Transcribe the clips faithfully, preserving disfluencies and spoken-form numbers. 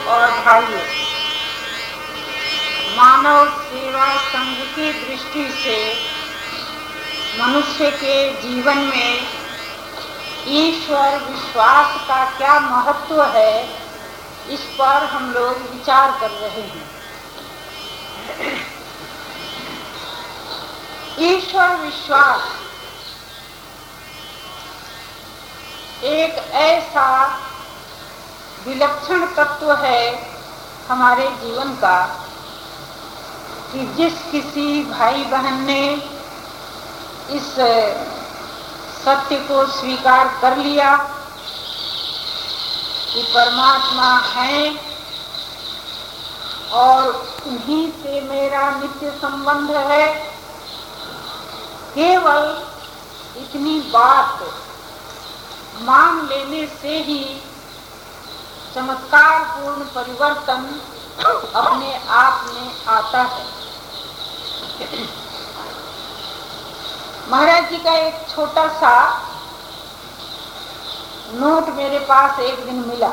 और भाइयों, मानव सेवा संघ की दृष्टि से मनुष्य के जीवन में ईश्वर विश्वास का क्या महत्व है, इस पर हम लोग विचार कर रहे हैं। ईश्वर विश्वास एक ऐसा विलक्षण तत्व है हमारे जीवन का कि जिस किसी भाई बहन ने इस सत्य को स्वीकार कर लिया कि परमात्मा है और उन्हीं से मेरा नित्य संबंध है, केवल इतनी बात मान लेने से ही चमत्कार पूर्ण परिवर्तन अपने आप में आता है। महाराज जी का एक छोटा सा नोट मेरे पास एक दिन मिला,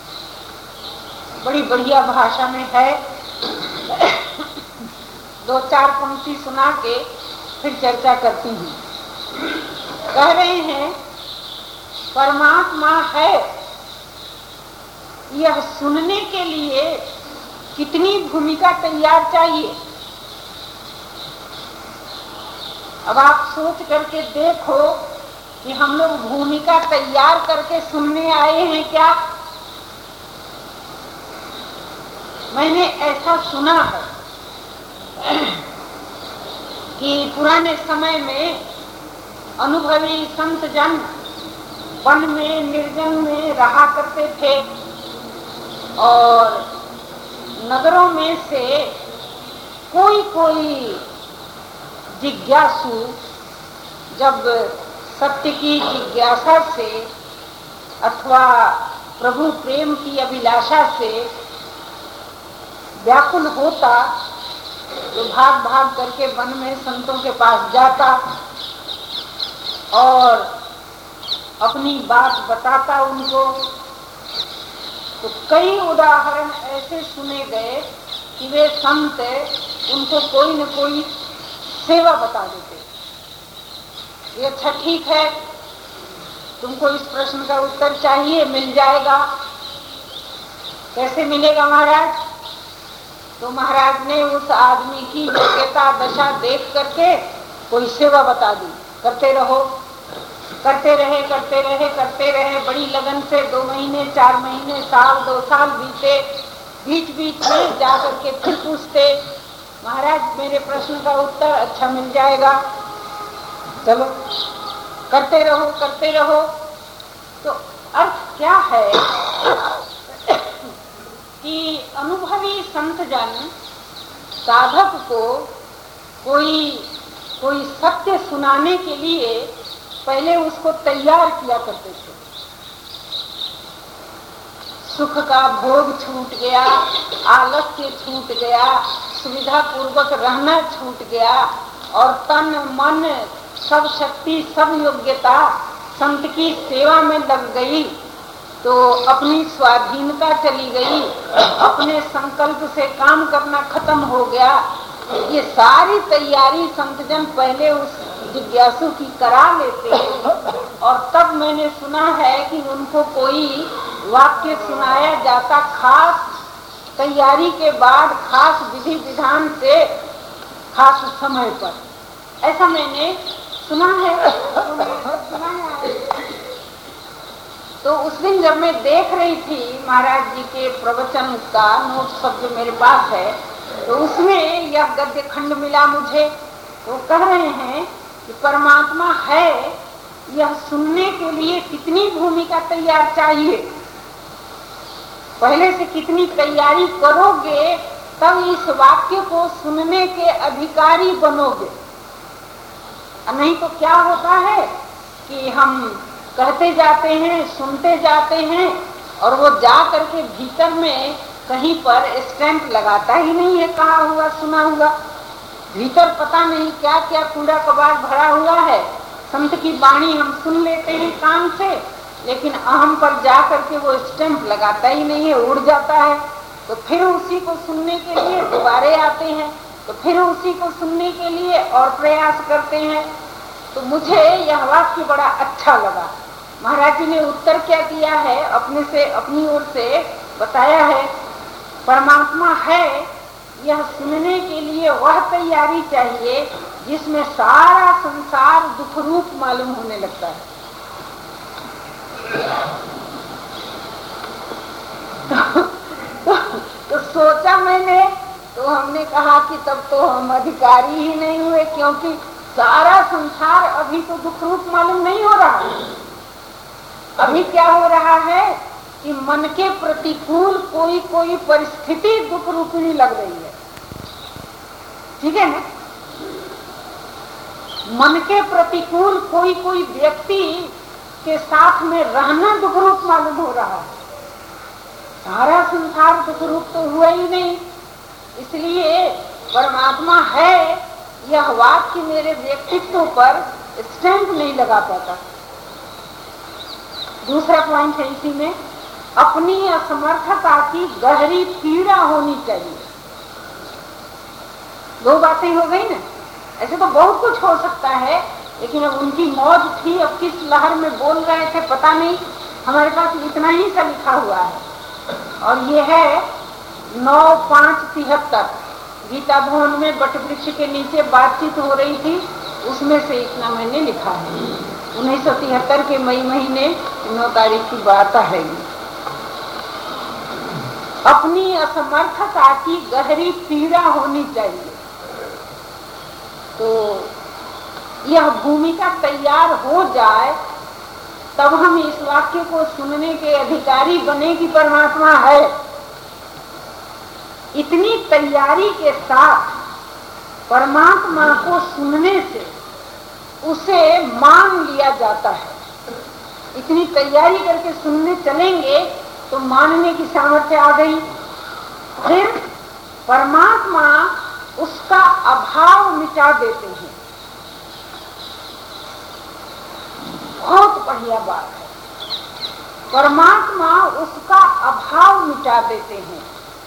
बड़ी बढ़िया भाषा में है। दो चार पंक्ति सुना के फिर चर्चा करती हूँ। कह रहे हैं, परमात्मा है, यह सुनने के लिए कितनी भूमिका तैयार चाहिए। अब आप सोच करके देखो कि हम लोग भूमिका तैयार करके सुनने आए हैं क्या? मैंने ऐसा सुना है कि पुराने समय में अनुभवी संत जन वन में निर्जन में रहा करते थे और नगरों में से कोई कोई जिज्ञासु जब सत्य की जिज्ञासा से अथवा प्रभु प्रेम की अभिलाषा से व्याकुल होता तो भाग भाग करके वन में संतों के पास जाता और अपनी बात बताता उनको। तो कई उदाहरण ऐसे सुने गए कि वे संत उनको कोई न कोई सेवा बता देते। ये अच्छा ठीक है, तुमको इस प्रश्न का उत्तर चाहिए, मिल जाएगा। कैसे मिलेगा महाराज? तो महाराज ने उस आदमी की योग्यता दशा देख करके कोई सेवा बता दी। करते रहो, करते रहे करते रहे करते रहे बड़ी लगन से। दो महीने चार महीने साल दो साल बीते, बीच बीच में जा करके फिर पूछते, महाराज मेरे प्रश्न का उत्तर अच्छा मिल जाएगा, चलो करते रहो करते रहो। तो अर्थ क्या है कि अनुभवी संत जन साधक को कोई कोई सत्य सुनाने के लिए पहले उसको तैयार किया करते थे। सुख का भोग छूट गया, आलस्य छूट गया, सुविधा पूर्वक रहना छूट गया और तन मन सब शक्ति सब योग्यता संत की सेवा में लग गई तो अपनी स्वाधीनता चली गई, अपने संकल्प से काम करना खत्म हो गया। ये सारी तैयारी संतजन पहले उस जिज्ञासु की करा लेते और तब मैंने सुना है कि उनको कोई वाक्य सुनाया जाता खास तैयारी के बाद, खास विधि विधान से, खास समय पर। ऐसा मैंने सुना है, सुना है। तो उस दिन जब मैं देख रही थी महाराज जी के प्रवचन का नोट सब जो मेरे पास है, तो उसमें यह गद्य खंड मिला मुझे। तो कह रहे हैं कि परमात्मा है, यह सुनने के लिए कितनी भूमिका तैयार चाहिए। पहले से कितनी तैयारी करोगे तब इस वाक्य को सुनने के अधिकारी बनोगे। नहीं तो क्या होता है कि हम कहते जाते हैं, सुनते जाते हैं और वो जा करके भीतर में कहीं पर स्टैंप लगाता ही नहीं है, कहा हुआ सुना हुआ। भीतर पता नहीं क्या क्या कूड़ा कबाड़ भरा हुआ है। संत की वाणी हम सुन लेते हैं कान से, लेकिन अहम पर जा करके वो स्टैंप लगाता ही नहीं है, उड़ जाता है। तो फिर उसी को सुनने के लिए दोबारे आते हैं, तो फिर उसी को सुनने के लिए और प्रयास करते हैं। तो मुझे यह वाक्य बड़ा अच्छा लगा। महाराज जी ने उत्तर क्या दिया है, अपने से अपनी ओर से बताया है, परमात्मा है यह सुनने के लिए वह तैयारी चाहिए जिसमें सारा संसार दुख रूप मालूम होने लगता है। तो, तो, तो सोचा मैंने, तो हमने कहा कि तब तो हम अधिकारी ही नहीं हुए, क्योंकि सारा संसार अभी तो दुख रूप मालूम नहीं हो रहा। अभी क्या हो रहा है कि मन के प्रतिकूल कोई कोई परिस्थिति दुख रूपिणी लग रही है, ठीक है ना। मन के प्रतिकूल कोई कोई व्यक्ति के साथ में रहना दुख रूप मालूम हो रहा है। सारा संसार दुख रूप तो हुआ ही नहीं, इसलिए परमात्मा है यह वाक्य मेरे व्यक्तित्व पर स्टैंप नहीं लगा पाता। दूसरा पॉइंट है इसी में, अपनी असमर्थता की गहरी पीड़ा होनी चाहिए। दो बातें हो गई ना। ऐसे तो बहुत कुछ हो सकता है, लेकिन अब उनकी मौज थी, अब किस लहर में बोल रहे थे पता नहीं। हमारे पास इतना ही सा लिखा हुआ है, और ये है नौ पांच तिहत्तर। गीता भवन में बट वृक्ष के नीचे बातचीत हो रही थी, उसमें से इतना मैंने लिखा है। उन्नीस सौ तिहत्तर के मई महीने नौ तारीख की बात है। अपनी असमर्थता की गहरी पीड़ा होनी चाहिए। तो यह भूमिका तैयार हो जाए तब हम इस वाक्य को सुनने के अधिकारी बने कि परमात्मा है। इतनी तैयारी के साथ परमात्मा को सुनने से उसे मान लिया जाता है। इतनी तैयारी करके सुनने चलेंगे तो मानने की सामर्थ्य आ गई। फिर परमात्मा उसका अभाव मिटा देते हैं। बहुत बढ़िया बात है, परमात्मा उसका अभाव मिटा देते हैं,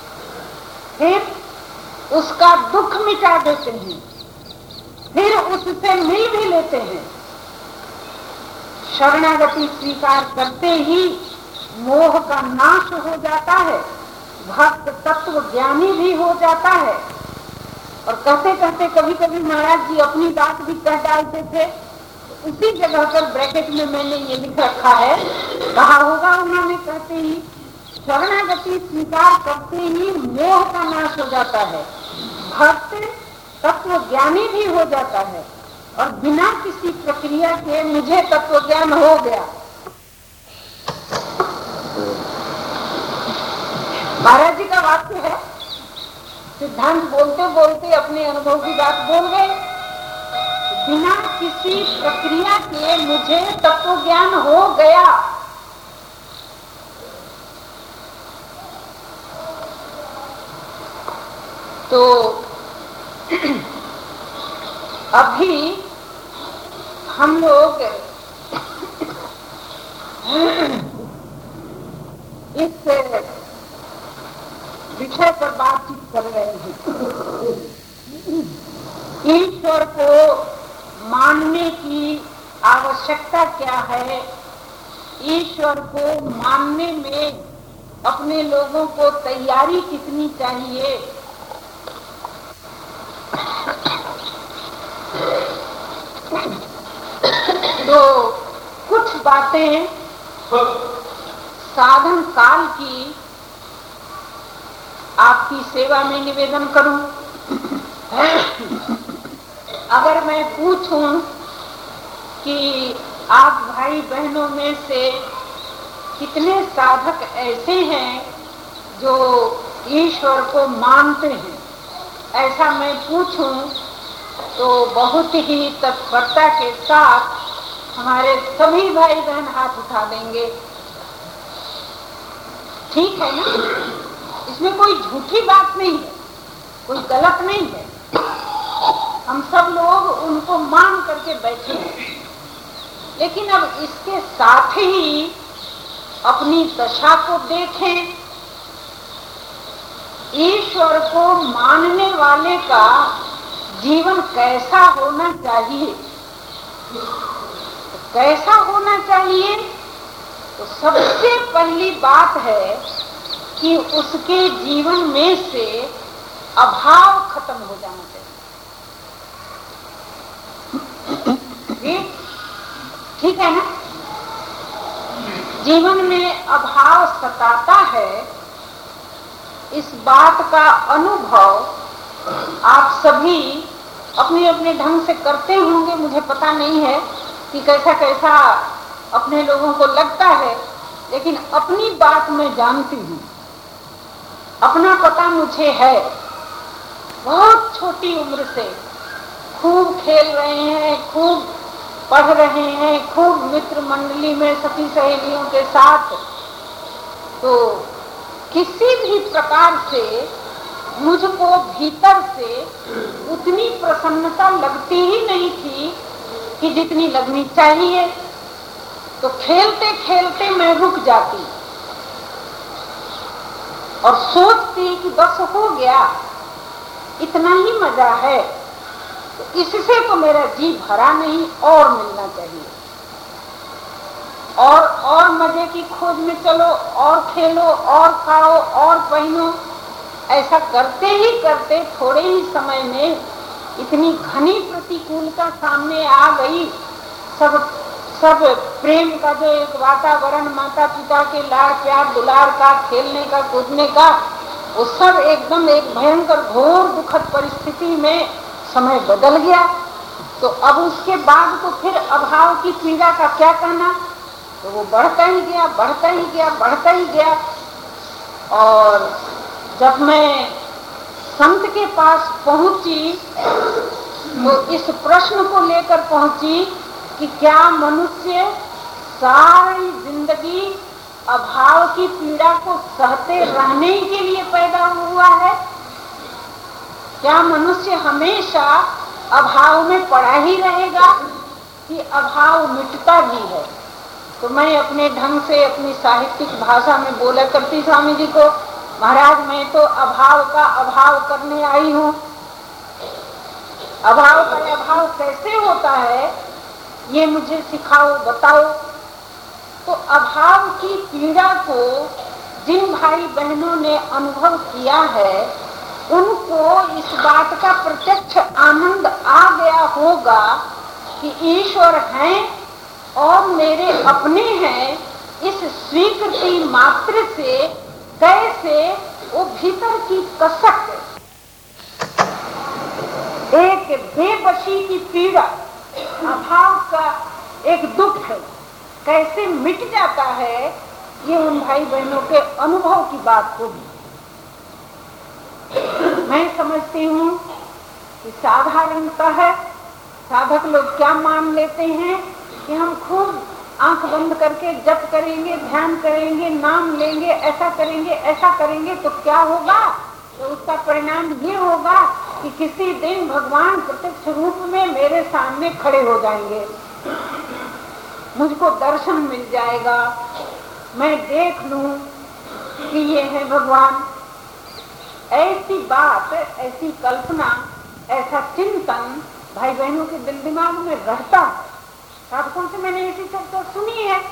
फिर उसका दुख मिटा देते हैं, फिर उससे मिल भी लेते हैं। शरणागति स्वीकार करते ही मोह का नाश हो जाता है, भक्त तत्व ज्ञानी भी हो जाता है। और कहते कहते कभी कभी महाराज जी अपनी बात भी कह डालते थे। उसी जगह पर ब्रैकेट में मैंने ये लिख रखा है, कहा होगा उन्होंने, कहते ही शरणागति स्वीकार करते ही मोह का नाश हो जाता है, भक्त तत्व ज्ञानी भी हो जाता है, और बिना किसी प्रक्रिया के मुझे तत्व ज्ञान हो गया। महाराज जी का वाक्य है, सिद्धांत बोलते बोलते अपने अनुभव की बात बोल गए। बिना किसी प्रक्रिया के मुझे तत्व ज्ञान हो गया। तो अभी हम लोग इस विषय पर बातचीत कर रहे हैं। ईश्वर को मानने की आवश्यकता क्या है, ईश्वर को मानने में अपने लोगों को तैयारी कितनी चाहिए। तो कुछ बातें साधन काल की आपकी सेवा में निवेदन करूं। अगर मैं पूछूं कि आप भाई बहनों में से कितने साधक ऐसे हैं जो ईश्वर को मानते हैं, ऐसा मैं पूछूं तो बहुत ही तत्परता के साथ हमारे सभी भाई बहन हाथ उठा देंगे। ठीक है ना, इसमें कोई झूठी बात नहीं है, कोई गलत नहीं है। हम सब लोग उनको मान करके बैठे हैं, लेकिन अब इसके साथ ही अपनी दशा को देखें ईश्वर को मानने वाले का जीवन कैसा होना चाहिए? तो कैसा होना चाहिए? तो सबसे पहली बात है कि उसके जीवन में से अभाव खत्म हो जाना चाहिए। ठीक है ना? जीवन में अभाव सताता है, इस बात का अनुभव आप सभी अपने अपने ढंग से करते होंगे। मुझे पता नहीं है कि कैसा कैसा अपने लोगों को लगता है, लेकिन अपनी बात मैं जानती हूँ, अपना पता मुझे है। बहुत छोटी उम्र से खूब खेल रहे हैं, खूब पढ़ रहे हैं, खूब मित्र मंडली में सखी सहेलियों के साथ, तो किसी भी प्रकार से मुझको भीतर से उतनी प्रसन्नता लगती ही नहीं थी कि जितनी लगनी चाहिए। तो खेलते खेलते मैं रुक जाती और सोचती कि बस हो गया, इतना ही मजा है, तो इससे तो मेरा जी भरा नहीं, और मिलना चाहिए। और और मजे की खोज में चलो, और खेलो, और खाओ, और पहनो। ऐसा करते ही करते थोड़े ही समय में इतनी घनी प्रतिकूलता सामने आ गई। सब सब प्रेम का जो एक वातावरण, माता पिता के लाड़ प्यार दुलार का, खेलने का, कूदने का, वो सब एकदम एक भयंकर घोर दुखद परिस्थिति में समय बदल गया। तो अब उसके बाद तो फिर अभाव की पीड़ा का क्या कहना, तो वो बढ़ता ही गया, बढ़ता ही गया, बढ़ता ही गया। और जब मैं संत के पास पहुंची तो इस प्रश्न को लेकर पहुंची कि क्या मनुष्य सारी जिंदगी अभाव की पीड़ा को सहते रहने के लिए पैदा हुआ है? क्या मनुष्य हमेशा अभाव में पड़ा ही रहेगा कि अभाव मिटता भी है? तो मैं अपने ढंग से अपनी साहित्यिक भाषा में बोला करती स्वामी जी को, महाराज मैं तो अभाव का अभाव करने आई हूँ। अभाव का अभाव कैसे होता है ये मुझे सिखाओ, बताओ। तो अभाव की पीड़ा को जिन भाई बहनों ने अनुभव किया है, उनको इस बात का प्रत्यक्ष आनंद आ गया होगा कि ईश्वर हैं और मेरे अपने हैं। इस स्वीकृति मात्र से कैसे वो भीतर की कसक, एक बेबसी की पीड़ा, अभाव का एक दुख है, कैसे मिट जाता है, ये उन भाई बहनों के अनुभव की बात होगी। मैं समझती हूँ कि साधारणतः है साधक लोग क्या मान लेते हैं कि हम खूब आंख बंद करके जप करेंगे, ध्यान करेंगे, नाम लेंगे, ऐसा करेंगे, ऐसा करेंगे तो क्या होगा? तो उसका परिणाम ये होगा कि किसी दिन भगवान प्रत्यक्ष रूप में मेरे सामने खड़े हो जाएंगे, मुझको दर्शन मिल जाएगा, मैं देख लूं कि ये है भगवान। ऐसी बात, ऐसी कल्पना, ऐसा चिंतन भाई बहनों के दिल दिमाग में रहता है। साधकों से मैंने ऐसी चर्चा सुनी है,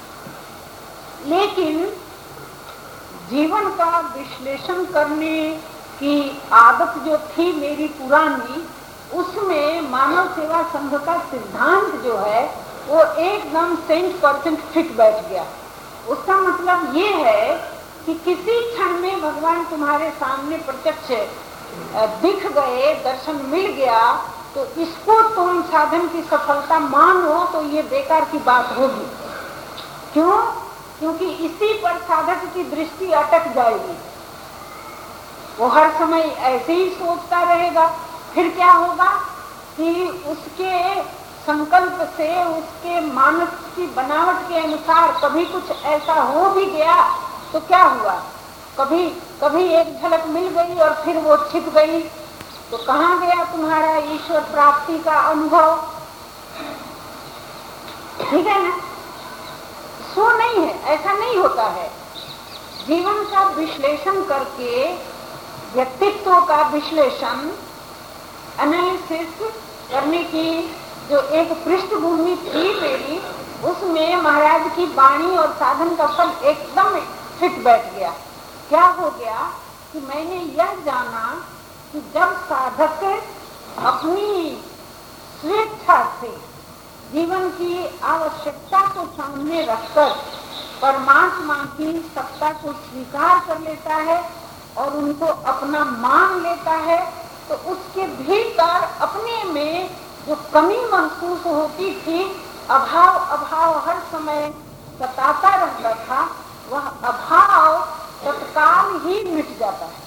लेकिन जीवन का विश्लेषण करने की आदत जो थी मेरी पुरानी, उसमें मानव सेवा संघ का सिद्धांत जो है वो एकदम सेंट परसेंट फिट बैठ गया। उसका मतलब ये है कि किसी क्षण में भगवान तुम्हारे सामने प्रत्यक्ष दिख गए, दर्शन मिल गया, तो इसको तुम साधन की सफलता मानो तो ये बेकार की बात होगी। क्यों? क्योंकि इसी पर साधक की दृष्टि अटक जाएगी, वो हर समय ऐसे ही सोचता रहेगा। फिर क्या होगा कि उसके संकल्प से, उसके मानस की बनावट के अनुसार कभी कुछ ऐसा हो भी गया तो क्या हुआ, कभी कभी एक झलक मिल गई और फिर वो छिप गई, तो कहाँ गया तुम्हारा ईश्वर प्राप्ति का अनुभव? ठीक है ना? सो नहीं है, ऐसा नहीं होता है। जीवन का विश्लेषण करके व्यक्तित्व का विश्लेषण, एनालिसिस करने की जो एक पृष्ठभूमि थी मेरी, उसमें महाराज की वाणी और साधन का फल एकदम फिट बैठ गया। क्या हो गया कि मैंने यह जाना कि जब साधक अपनी स्वेच्छा से जीवन की आवश्यकता को सामने रखकर परमात्मा की सत्ता को स्वीकार कर लेता है और उनको अपना मान लेता है, तो उसके भीतर अपने में जो कमी महसूस होती थी, अभाव अभाव हर समय सताता रहता था, वह अभाव तत्काल ही मिट जाता है।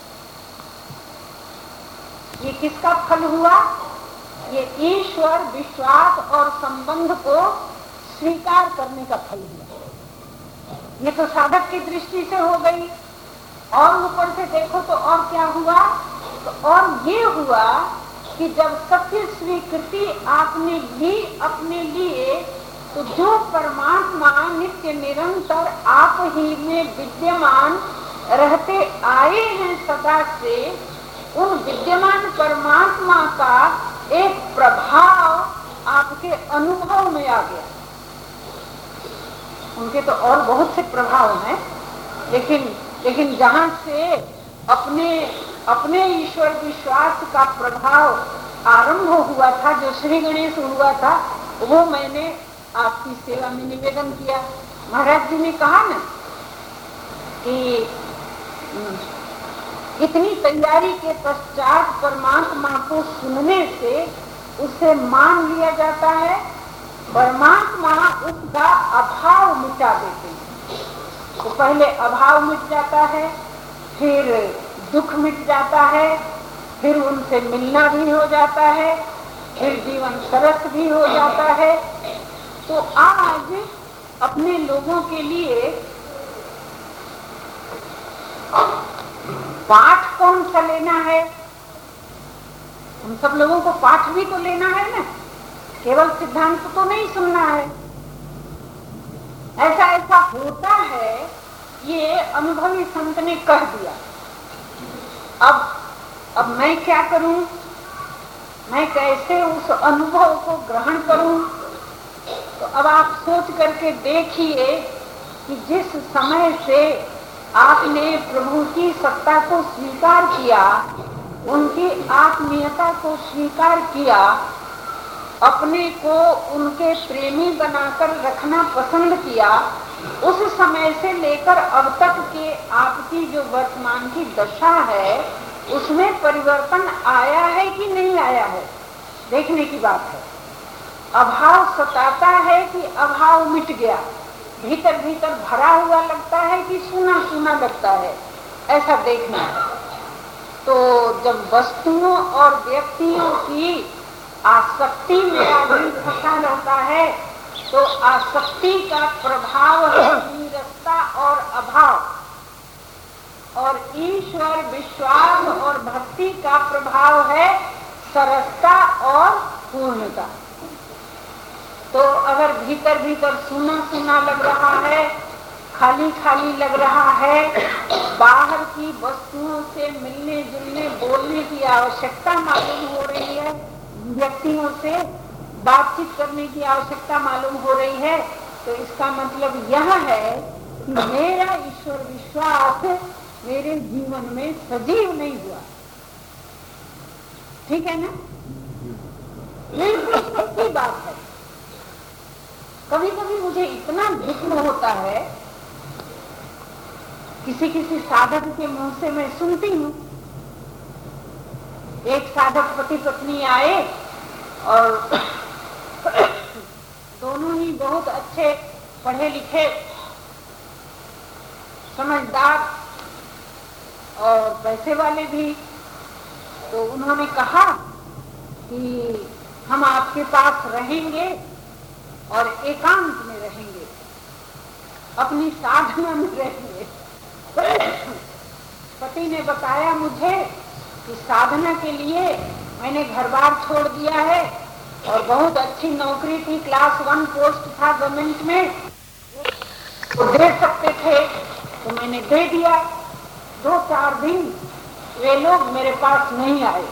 ये किसका फल हुआ? ये ईश्वर विश्वास और संबंध को स्वीकार करने का फल हुआ। ये तो साधक की दृष्टि से हो गई, और ऊपर से देखो तो और क्या हुआ? तो और ये हुआ कि जब सत्य स्वीकृति आपने ली अपने लिए, तो जो परमात्मा नित्य निरंतर आप ही में विद्यमान रहते आए हैं सदा से, उन विद्यमान परमात्मा का एक प्रभाव आपके अनुभव में आ गया। उनके तो और बहुत से प्रभाव हैं, लेकिन लेकिन जहां से अपने अपने ईश्वर विश्वास का प्रभाव आरंभ हुआ था, जो श्री गणेश हुआ था, वो मैंने आपकी सेवा में निवेदन किया। महाराज जी ने कहा ना कि इतनी तैयारी के पश्चात परमात्मा को सुनने से उसे मान लिया जाता है। परमात्मा उसका अभाव मिटा देते हैं। तो पहले अभाव मिट जाता है, फिर दुख मिट जाता है, फिर उनसे मिलना भी हो जाता है, फिर जीवन सरस भी हो जाता है। तो आज अपने लोगों के लिए पाठ कौन सा लेना है? हम सब लोगों को पाठ भी तो लेना है ना, केवल सिद्धांत तो नहीं सुनना है। ऐसा ऐसा होता है, ये अनुभवी संत ने कह दिया। अब अब मैं क्या करूं? मैं कैसे उस अनुभव को ग्रहण करूं? तो अब आप सोच करके देखिए कि जिस समय से आपने प्रभु की सत्ता को स्वीकार किया, उनकी आत्मीयता को स्वीकार किया, अपने को उनके प्रेमी बनाकर रखना पसंद किया, उस समय से लेकर अब तक के आपकी जो वर्तमान की दशा है, उसमें परिवर्तन आया है कि नहीं आया है, देखने की बात है। अभाव सताता है कि अभाव मिट गया? भीतर भीतर भरा हुआ लगता है कि सूना सूना लगता है, ऐसा देखना है। तो जब वस्तुओं और व्यक्तियों की आसक्ति में आदमी फंसा रहता है, तो आसक्ति का प्रभाव है नीरसता और अभाव, और ईश्वर विश्वास और भक्ति का प्रभाव है सरसता और पूर्णता। तो अगर भीतर भीतर सूना सूना लग रहा है, खाली खाली लग रहा है, बाहर की वस्तुओं से मिलने जुलने बोलने की आवश्यकता मालूम हो रही है, व्यक्तियों से बातचीत करने की आवश्यकता मालूम हो रही है, तो इसका मतलब यह है कि मेरा ईश्वर विश्वास मेरे जीवन में सजीव नहीं हुआ। ठीक है ना? बिल्कुल सच्ची बात है। कभी कभी मुझे इतना दुख होता है, किसी किसी साधक के मुंह से मैं सुनती हूँ, एक साधक पति पत्नी आए और दोनों ही बहुत अच्छे पढ़े लिखे समझदार और पैसे वाले भी। तो उन्होंने कहा कि हम आपके पास रहेंगे और एकांत में रहेंगे, अपनी साधना में रहेंगे। पति ने बताया मुझे कि साधना के लिए मैंने घर बार छोड़ दिया है और बहुत अच्छी नौकरी थी, क्लास वन पोस्ट था गवर्नमेंट में, तो दे सकते थे, तो मैंने दे दिया। दो चार दिन वे लोग मेरे पास नहीं आए,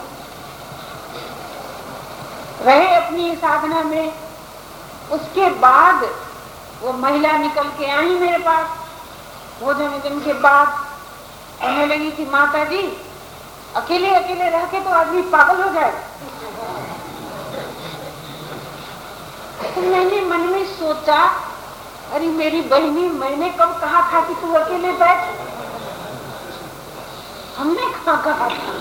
रहे अपनी साधना में। उसके बाद वो महिला निकल के आई मेरे पास भोजन दिन के बाद, कहने लगी कि माता जी अकेले अकेले रह के तो आदमी पागल हो जाए। तो मैंने मन में सोचा, अरे मेरी बहनी, मैंने कब कहा था कि तू अकेले बैठ? हमने कहा कहा था?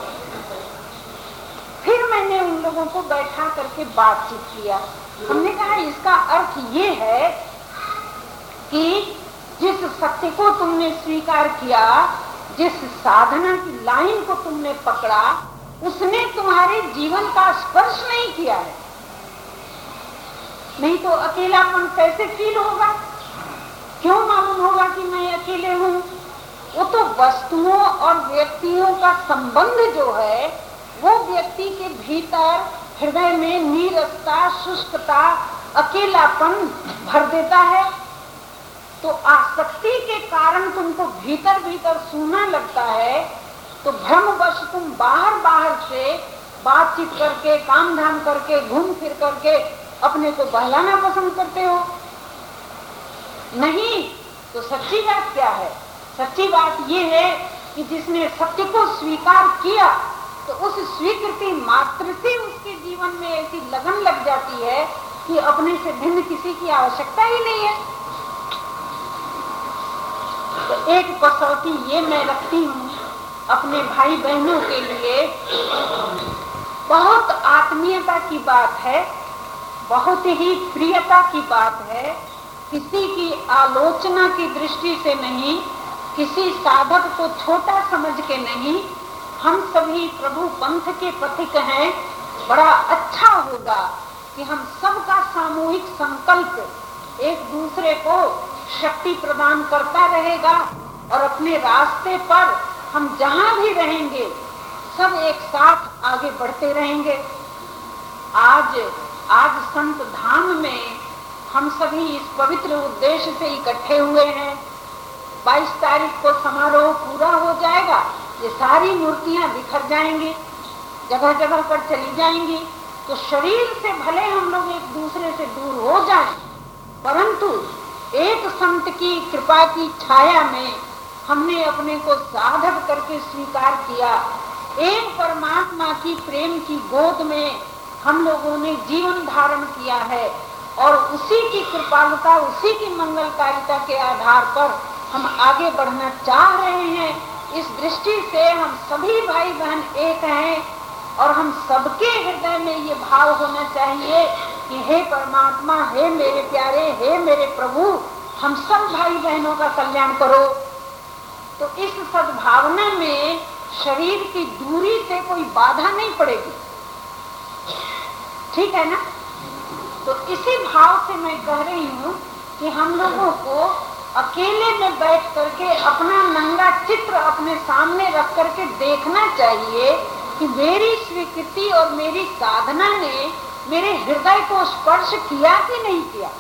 फिर मैंने उन लोगों को बैठा करके बातचीत किया। हमने कहा इसका अर्थ ये है कि जिस सत्य को तुमने स्वीकार किया, जिस साधना की लाइन को तुमने पकड़ा, उसने तुम्हारे जीवन का स्पर्श नहीं किया है। नहीं तो अकेलापन कैसे फील होगा? क्यों मालूम होगा कि मैं अकेले हूँ? वो तो वस्तुओं और व्यक्तियों का संबंध जो है वो व्यक्ति के भीतर हृदय में नीरसता, शुष्कता, अकेलापन भर देता है। तो आसक्ति के कारण तुमको भीतर भीतर सूना लगता है, तो भ्रमवश तुम बाहर बाहर से बातचीत करके, काम धाम करके, घूम फिर करके अपने को बहलाना पसंद करते हो। नहीं तो सच्ची बात क्या है? सच्ची बात ये है कि जिसने सत्य को स्वीकार किया तो उस स्वीकृति मात्र से उसके जीवन में ऐसी लगन लग जाती है कि अपने से भिन्न किसी की आवश्यकता ही नहीं है। तो एक कसौटी ये मैं रखती हूँ अपने भाई बहनों के लिए, बहुत आत्मीयता की बात है, बहुत ही प्रियता की बात है, किसी की आलोचना की दृष्टि से नहीं, किसी साधक को छोटा समझ के नहीं। हम सभी प्रभु पंथ के पथिक हैं। बड़ा अच्छा होगा कि हम सबका सामूहिक संकल्प एक दूसरे को शक्ति प्रदान करता रहेगा और अपने रास्ते पर हम जहां भी रहेंगे सब एक साथ आगे बढ़ते रहेंगे। आज आज संत धाम में हम सभी इस पवित्र उद्देश्य से इकट्ठे हुए हैं। बाईस तारीख को समारोह पूरा हो जाएगा, ये सारी मूर्तियां बिखर जाएंगी, जगह जगह पर चली जाएंगी। तो शरीर से भले हम लोग एक दूसरे से दूर हो जाएं, परंतु एक संत की कृपा की छाया में हमने अपने को साधक करके स्वीकार किया। एक परमात्मा की प्रेम की गोद में हम लोगों ने जीवन धारण किया है और उसी की कृपालुता, उसी की मंगलकारिता के आधार पर हम आगे बढ़ना चाह रहे हैं। इस दृष्टि से हम सभी भाई बहन एक हैं और हम सबके हृदय में ये भाव होना चाहिए कि हे परमात्मा, हे मेरे प्यारे, हे मेरे प्रभु, हम सब भाई बहनों का कल्याण करो। तो इस सद्भावना में शरीर की दूरी से कोई बाधा नहीं पड़ेगी, ठीक है ना? तो इसी भाव से मैं कह रही हूँ कि हम लोगों को अकेले में बैठ करके अपना नंगा चित्र अपने सामने रख करके देखना चाहिए कि मेरी स्वीकृति और मेरी साधना ने मेरे हृदय को स्पर्श किया कि नहीं किया।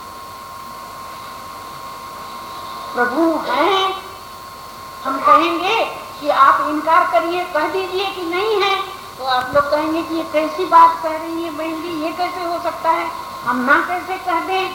प्रभु हैं, हम कहेंगे कि आप इनकार करिए, कह दीजिए कि नहीं है, तो आप लोग कहेंगे कि ये कैसी बात कह रही है बहन जी, ये कैसे हो सकता है, हम ना कैसे कह दें।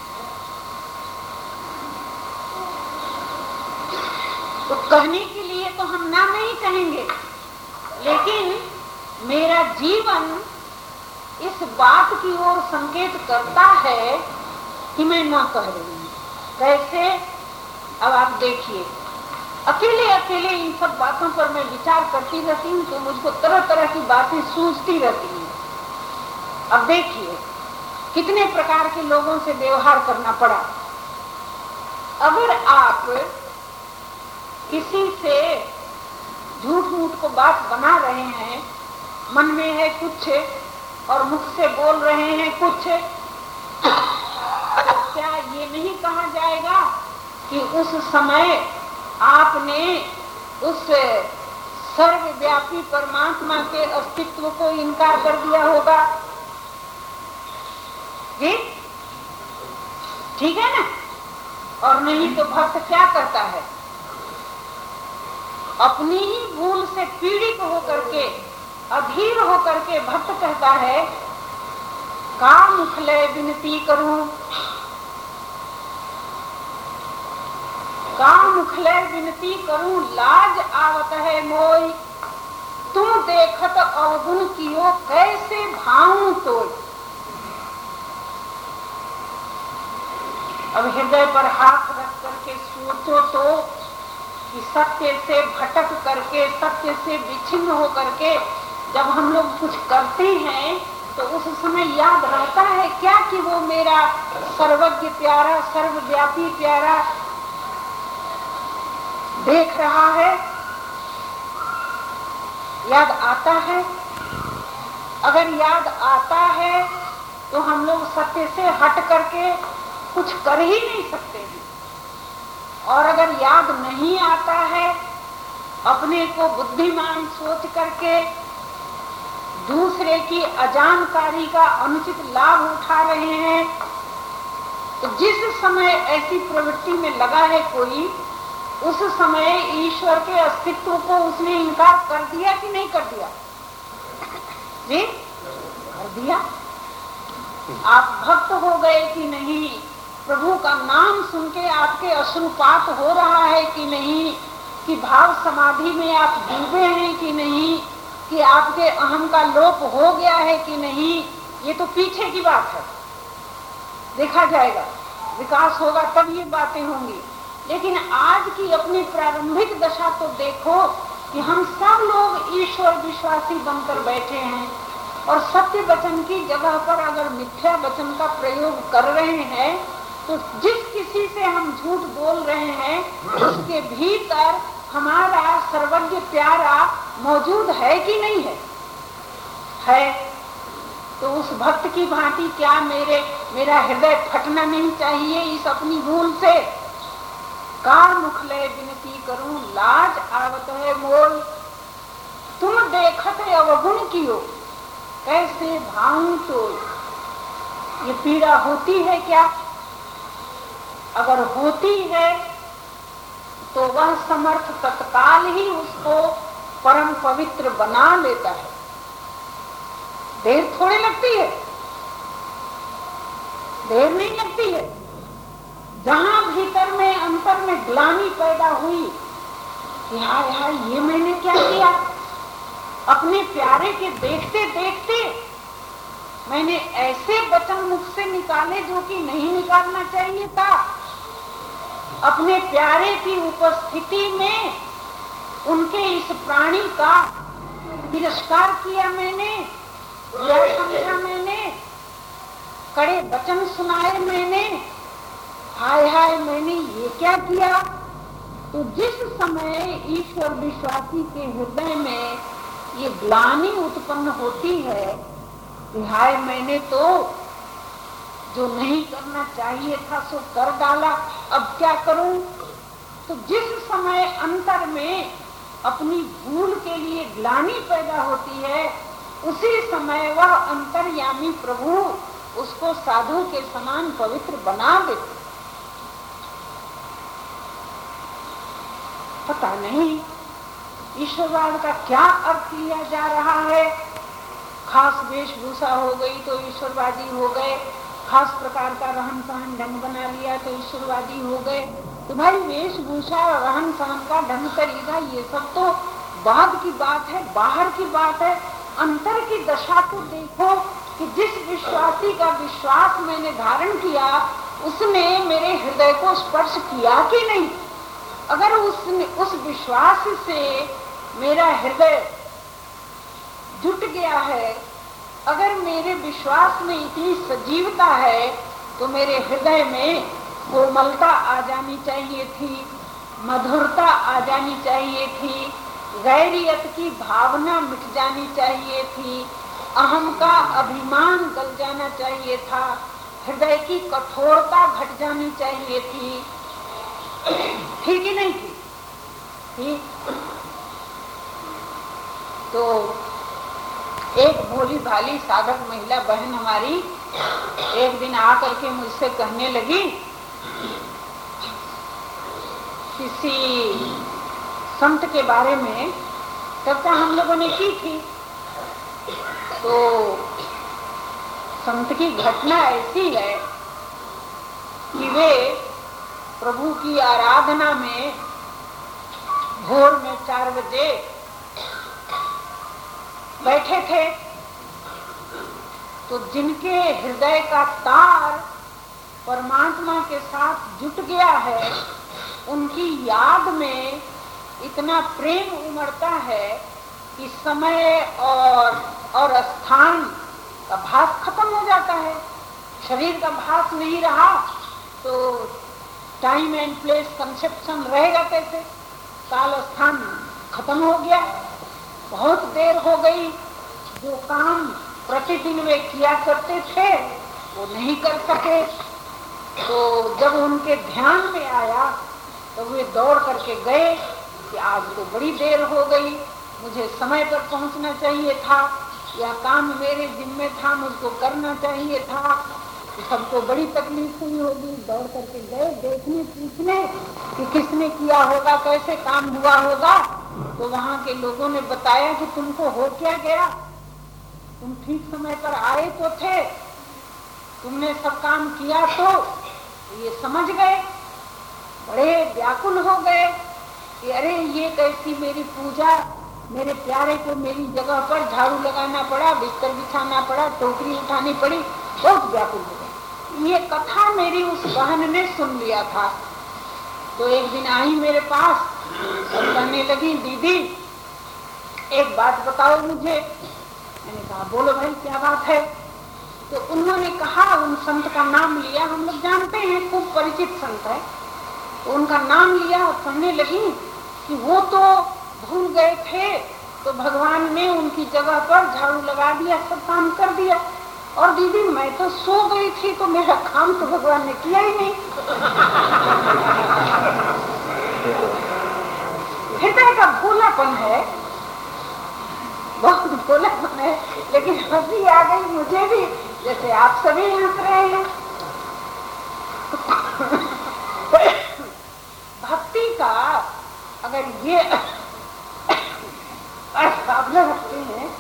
तो कहने के लिए तो हम ना नहीं कहेंगे, लेकिन मेरा जीवन इस बात की ओर संकेत करता है कि मैं ना कह रही हूँ। कैसे? अब आप देखिए, अकेले अकेले इन सब बातों पर मैं विचार करती रहती हूँ तो मुझको तरह तरह की बातें सूझती रहती हैं। अब देखिए कितने प्रकार के लोगों से व्यवहार करना पड़ा। अगर आप किसी से झूठ मूठ को बात बना रहे हैं, मन में है कुछ और मुख से बोल रहे हैं कुछ, तो क्या ये नहीं कहा जाएगा कि उस समय आपने उस सर्वव्यापी परमात्मा के अस्तित्व को इनकार कर दिया होगा? जी ठीक है ना? और नहीं तो भक्त क्या करता है? अपनी ही भूल से पीड़ित होकर के, अधीर होकर के भक्त कहता है, का मुखलय विनती करूं, का मुखलय विनती करूं, लाज आवत है मोई, तुम देखत अवगुण कियो, कैसे भाऊं तोय। अब हृदय पर हाथ रख करके सोचो तो कि सत्य से भटक करके, सत्य से विच्छिन्न हो करके जब हम लोग कुछ करते हैं तो उस समय याद रहता है क्या कि वो मेरा सर्वज्ञ प्यारा, सर्वव्यापी प्यारा देख रहा है? याद आता है? अगर याद आता है तो हम लोग सत्य से हट करके कुछ कर ही नहीं सकते हैं। और अगर याद नहीं आता है, अपने को बुद्धिमान सोच करके दूसरे की अजानकारी का अनुचित लाभ उठा रहे हैं, तो जिस समय ऐसी प्रवृत्ति में लगा है कोई, उस समय ईश्वर के अस्तित्व को उसने इनकार कर दिया कि नहीं कर दिया? जी कर दिया। आप भक्त हो गए कि नहीं? प्रभु का नाम सुन के आपके अश्रुपात हो रहा है कि नहीं? कि भाव समाधि में आप डूबे हैं कि नहीं? कि आपके अहम का लोप हो गया है कि नहीं? ये तो पीछे की बात है, देखा जाएगा, विकास होगा तब ये बातें होंगी। लेकिन आज की अपनी प्रारंभिक दशा तो देखो कि हम सब लोग ईश्वर विश्वासी बनकर बैठे हैं और सत्य वचन की जगह पर अगर मिथ्या वचन का प्रयोग कर रहे हैं तो जिस किसी से हम झूठ बोल रहे हैं उसके भीतर हमारा सर्वज्ञ प्यारा मौजूद है कि नहीं है? है। तो उस भक्त की भांति क्या मेरे मेरा हृदय फटना नहीं चाहिए इस अपनी भूल से? का मुखलय विनती करूं, लाज आवत है मोल, तुम देखत अवगुण कियो, कैसे भाऊं तोय। ये पीड़ा होती है क्या? अगर होती है तो वह समर्थ तत्काल ही उसको परम पवित्र बना लेता है। देर थोड़ी लगती है, देर नहीं लगती है। जहां भीतर में अंतर में ग्लानि पैदा हुई कि हाय हाय ये मैंने क्या किया, अपने प्यारे के देखते देखते मैंने ऐसे वचन मुख से निकाले जो कि नहीं निकालना चाहिए था, अपने प्यारे की उपस्थिति में उनके इस प्राणी का तिरस्कार किया मैंने, या समझा मैंने, कड़े वचन सुनाए मैंने, हाय हाय मैंने ये क्या किया। तो जिस समय ईश्वर विश्वासी के हृदय में ये ग्लानि उत्पन्न होती है कि हाय मैंने तो जो नहीं करना चाहिए था सो कर डाला, अब क्या करूं। तो जिस समय अंतर में अपनी भूल के लिए ग्लानि पैदा होती है उसी समय वह अंतर्यामी प्रभु उसको साधु के समान पवित्र बना देते। पता नहीं ईश्वरवाद का क्या अर्थ लिया जा रहा है। खास वेशभूषा हो गई तो ईश्वरवादी हो गए, खास प्रकार का रहन सहन ढंग बना लिया तो ईश्वरवादी हो गए। तो भाई वेशभूषा रहन सहन का ढंग तरीका ये सब तो बाद की बात है, बाहर की बात है। अंतर की दशा को देखो कि जिस विश्वासी का विश्वास मैंने धारण किया उसने मेरे हृदय को स्पर्श किया कि नहीं। अगर उसने उस विश्वास से मेरा हृदय जुट गया है, अगर मेरे विश्वास में इतनी सजीवता है तो मेरे हृदय में कोमलता आ जानी चाहिए थी, मधुरता आ जानी चाहिए थी, गैरियत की भावना मिट जानी चाहिए थी, अहम का अभिमान गल जाना चाहिए था, हृदय की कठोरता घट जानी चाहिए थी। ठीक ही नहीं थी? ठीक। तो एक भोली भाली साधक महिला बहन हमारी एक दिन आकर के मुझसे कहने लगी, किसी संत के बारे में चर्चा हम लोगों ने की थी। तो संत की घटना ऐसी है कि वे प्रभु की आराधना में भोर में चार बजे बैठे थे, तो जिनके हृदय का तार परमात्मा के साथ जुट गया है, उनकी याद में इतना प्रेम उमड़ता है कि समय और और स्थान का भास खत्म हो जाता है। शरीर का भास नहीं रहा तो टाइम एंड प्लेस कंसेप्शन रहेगा कैसे? काल स्थान खत्म हो गया। बहुत देर हो गई, जो काम प्रतिदिन वे किया करते थे वो नहीं कर सके। तो जब उनके ध्यान में आया तो वे दौड़ करके गए कि आज तो बड़ी देर हो गई, मुझे समय पर पहुंचना चाहिए था, यह काम मेरे जिम्मे था, मुझको करना चाहिए था। सबको बड़ी तकलीफ हुई होगी, दौड़ करके गए देखने पूछने कि किसने किया होगा, कैसे काम हुआ होगा। तो वहाँ के लोगों ने बताया कि तुमको हो क्या गया, तुम ठीक समय पर आए तो थे, तुमने सब काम किया। तो ये समझ गए, बड़े व्याकुल हो गए कि अरे ये कैसी मेरी पूजा, मेरे प्यारे को मेरी जगह पर झाड़ू लगाना पड़ा, बिस्तर बिछाना पड़ा, टोकरी उठानी पड़ी, बहुत व्याकुल हो गए। ये कथा मेरी उस बहन ने सुन लिया था। तो एक दिन आई मेरे पास और कहने लगी, दीदी एक बात बताओ मुझे। मैंने कहा बोलो भाई क्या बात है। तो उन्होंने कहा, उन संत का नाम लिया, हम लोग जानते हैं खूब परिचित संत है, तो उनका नाम लिया और कहने लगी कि वो तो भूल गए थे तो भगवान ने उनकी जगह पर झाड़ू लगा दिया, सब काम कर दिया। और दीदी मैं तो सो गई थी तो मेरा काम तो भगवान ने किया ही नहीं। हृदय का भोलापन है, बहुत भोलापन है, लेकिन हंसी आ गई मुझे भी, जैसे आप सभी हंस रहे हैं। भक्ति का अगर ये अर्थ रखते हैं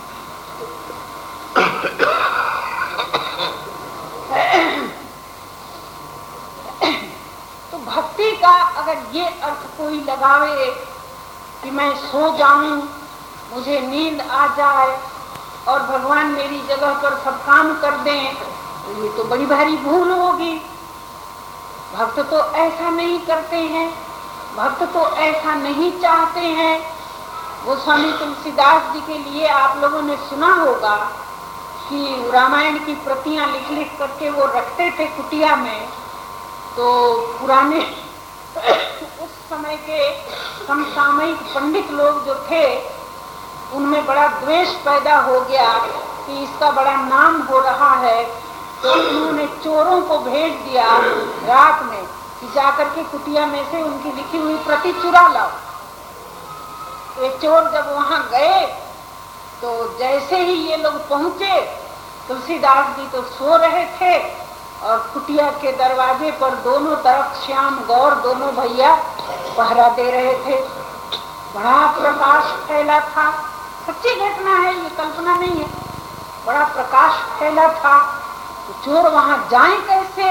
तो भक्ति का अगर ये अर्थ कोई लगावे कि मैं सो जाऊं, मुझे नींद आ जाए और भगवान मेरी जगह पर सब काम कर दें, तो ये तो बड़ी भारी भूल होगी। भक्त तो ऐसा नहीं करते हैं, भक्त तो ऐसा नहीं चाहते हैं। वो स्वामी तुलसीदास जी के लिए आप लोगों ने सुना होगा कि रामायण की प्रतियां लिख लिख करके वो रखते थे कुटिया में। तो पुराने उस समय के समसामयिक पंडित लोग जो थे, उनमें बड़ा द्वेष पैदा हो गया कि इसका बड़ा नाम हो रहा है। तो उन्होंने चोरों को भेज दिया रात में कि जाकर के कुटिया में से उनकी लिखी हुई प्रति चुरा लाओ। ये चोर जब वहां गए तो जैसे ही ये लोग पहुंचे, तुलसीदास जी तो सो रहे थे और कुटिया के दरवाजे पर दोनों तरफ श्याम गौर दोनों भैया पहरा दे रहे थे। बड़ा प्रकाश फैला था, सच्ची घटना है, ये कल्पना नहीं है। बड़ा प्रकाश फैला था, तो चोर वहां जाए कैसे?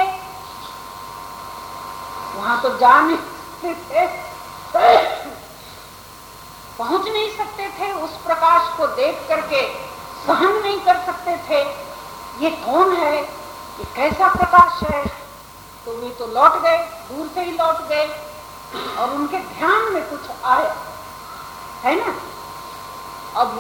वहां तो जा नहीं सकते थे, पहुंच नहीं सकते थे, उस प्रकाश को देख करके सहन नहीं कर सकते थे। ये कौन है, ये कैसा प्रकाश है? तो वे तो लौट गए, दूर से ही लौट गए और उनके ध्यान में कुछ आया, है ना। अब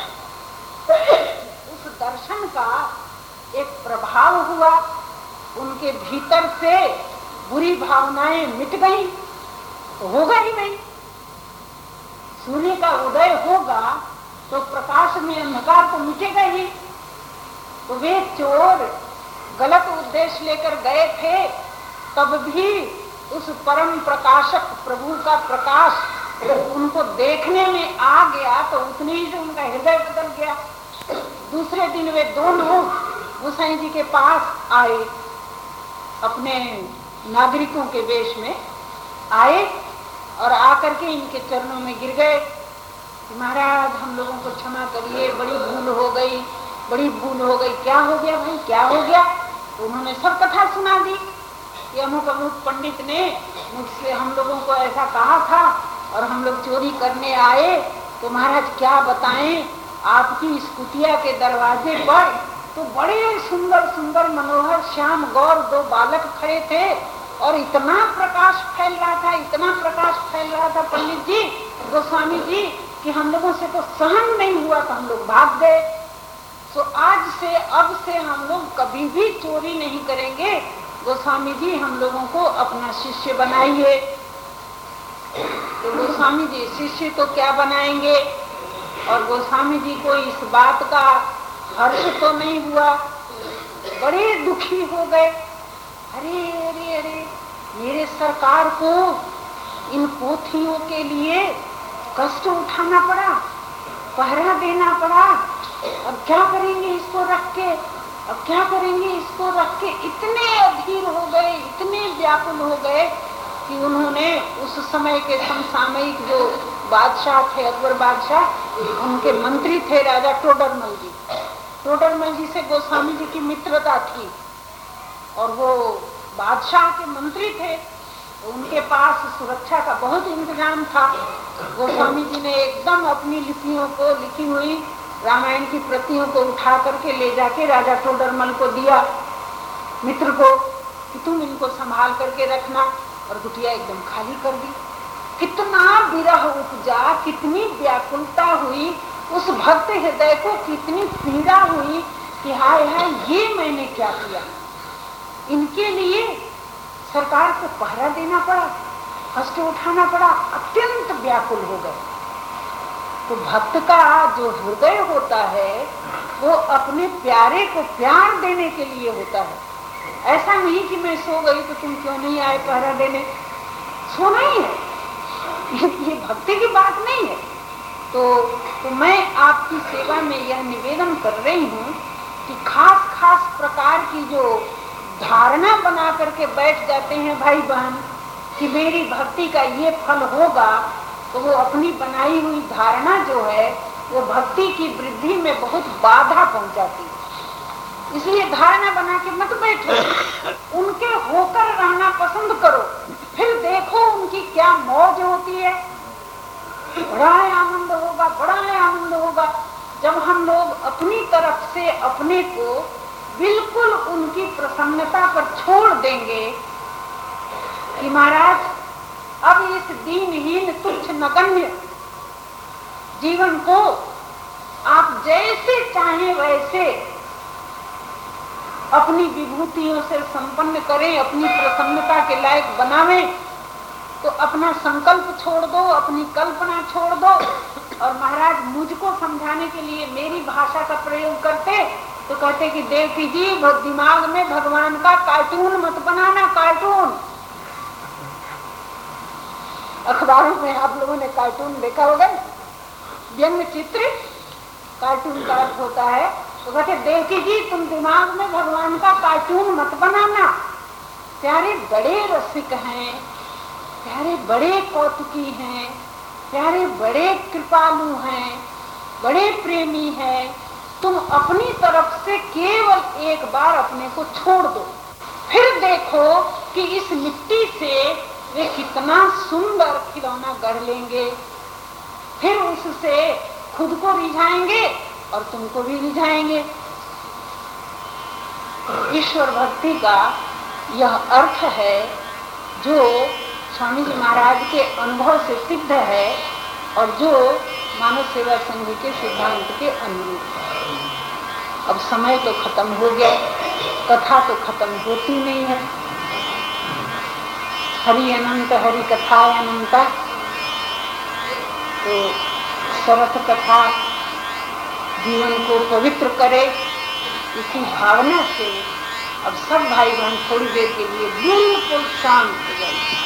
उस दर्शन का एक प्रभाव हुआ, उनके भीतर से बुरी भावनाएं मिट गई, तो होगा ही नहीं। सूर्य का उदय होगा तो प्रकाश में अंधकार तो मिटेगा ही। तो वे चोर गलत उद्देश्य लेकर गए थे, तब भी उस परम प्रकाशक प्रभु का प्रकाश उनको देखने में आ गया, तो उतने ही से उनका हृदय बदल गया। दूसरे दिन वे दोनों गोसाई जी के पास आए, अपने नागरिकों के वेश में आए और आकर के इनके चरणों में गिर गए कि महाराज हम लोगों को क्षमा करिए, बड़ी भूल हो गई, बड़ी भूल हो गई। क्या हो गया भाई, क्या हो गया? तो उन्होंने सब कथा सुना दी कि अमुक अमुक पंडित ने मुझसे हम लोगों को ऐसा कहा था और हम लोग चोरी करने आए। तो महाराज क्या बताएं, आपकी इस कुटिया के दरवाजे पर तो बड़े सुंदर सुंदर मनोहर श्याम गौर दो बालक खड़े थे और इतना प्रकाश फैल रहा था, इतना प्रकाश फैल रहा था पंडित जी, गोस्वामी जी, कि हम लोगों से तो सहन नहीं हुआ, तो हम लोग भाग गए। तो आज से अब से हम लोग कभी भी चोरी नहीं करेंगे, गोस्वामी जी हम लोगों को अपना शिष्य बनाइए। तो गोस्वामी जी शिष्य तो क्या बनाएंगे, और गोस्वामी जी को इस बात का हर्ष तो नहीं हुआ, बड़े दुखी हो गए। अरे अरे अरे मेरे सरकार को इन पोथियों के लिए कष्ट उठाना पड़ा, पहरा देना पड़ा, अब क्या करेंगे इसको रख के, अब क्या करेंगे इसको रख के। इतने अधीर हो गए, इतने व्याकुल हो गए कि उन्होंने उस समय के समसामयिक जो बादशाह थे, अकबर बादशाह, उनके मंत्री थे राजा टोडरमल जी। टोडरमल जी से गोस्वामी जी की मित्रता थी और वो बादशाह के मंत्री थे, तो उनके पास सुरक्षा का बहुत इंतजाम था। गोस्वामी जी ने एकदम अपनी लिपियों को, लिखी हुई रामायण की प्रतियों को उठा करके ले जाके राजा टोडरमल को दिया, मित्र को, कि तुम इनको संभाल करके रखना, और कुटिया एकदम खाली कर दी। कितना विरह उपजा, कितनी व्याकुलता हुई उस भक्त हृदय को, कितनी पीड़ा हुई कि हाय हाय ये मैंने क्या किया, इनके लिए सरकार को पहरा देना पड़ा, कष्ट उठाना पड़ा, अत्यंत व्याकुल हो गए। तो भक्त का जो हृदय होता है वो अपने प्यारे को प्यार देने के लिए होता है। ऐसा नहीं कि मैं सो गई तो तुम क्यों नहीं आए पहरा देने, सोना ही है, ये, ये भक्ति की बात नहीं है। तो, तो मैं आपकी सेवा में यह निवेदन कर रही हूँ कि खास खास प्रकार की जो धारणा बना करके बैठ जाते हैं भाई बहन कि मेरी भक्ति का ये फल होगा, तो वो अपनी बनाई हुई धारणा जो है वो भक्ति की वृद्धि में बहुत बाधा पहुंचाती है। इसलिए धारणा बना के मत बैठो, उनके होकर रहना पसंद करो, फिर देखो उनकी क्या मौज होती है। बड़ा आनंद होगा, बड़ा आनंद होगा जब हम लोग अपनी तरफ से अपने को बिल्कुल उनकी प्रसन्नता पर छोड़ देंगे कि महाराज अब इस दीनहीन तुच्छ नगण्य जीवन को आप जैसे चाहें वैसे अपनी विभूतियों से संपन्न करें, अपनी प्रसन्नता के लायक बनावें। तो अपना संकल्प छोड़ दो, अपनी कल्पना छोड़ दो। और महाराज मुझको समझाने के लिए मेरी भाषा का प्रयोग करते तो कहते कि देवकी जी दिमाग में भगवान का कार्टून मत बनाना, कार्टून। अखबारों में आप लोगों ने कार्टून देखा होगा, व्यंग्य चित्र, कार्टून का अर्थ होता है। तो कहते देवकी जी तुम दिमाग में भगवान का कार्टून मत बनाना। प्यारे बड़े रसिक हैं, प्यारे बड़े कौतुकी हैं, प्यारे बड़े कृपालु हैं, बड़े प्रेमी हैं। तुम अपनी तरफ से केवल एक बार अपने को छोड़ दो, फिर देखो कि इस मिट्टी से वे कितना सुंदर खिलौना गढ़ लेंगे, फिर उससे खुद को रिझाएंगे और तुमको भी रिझाएंगे। ईश्वर भक्ति का यह अर्थ है जो स्वामी जी महाराज के अनुभव से सिद्ध है और जो मानव सेवा संघ के सिद्धांत के अनुरूप है। अब समय तो खत्म हो गया, कथा तो खत्म होती नहीं है। हरि अनंत हरि कथा अनंता, तो सरस कथा जीवन को पवित्र करे, इसी भावना से अब सब भाई बहन थोड़ी देर के लिए बिल्कुल शांत हो जाए।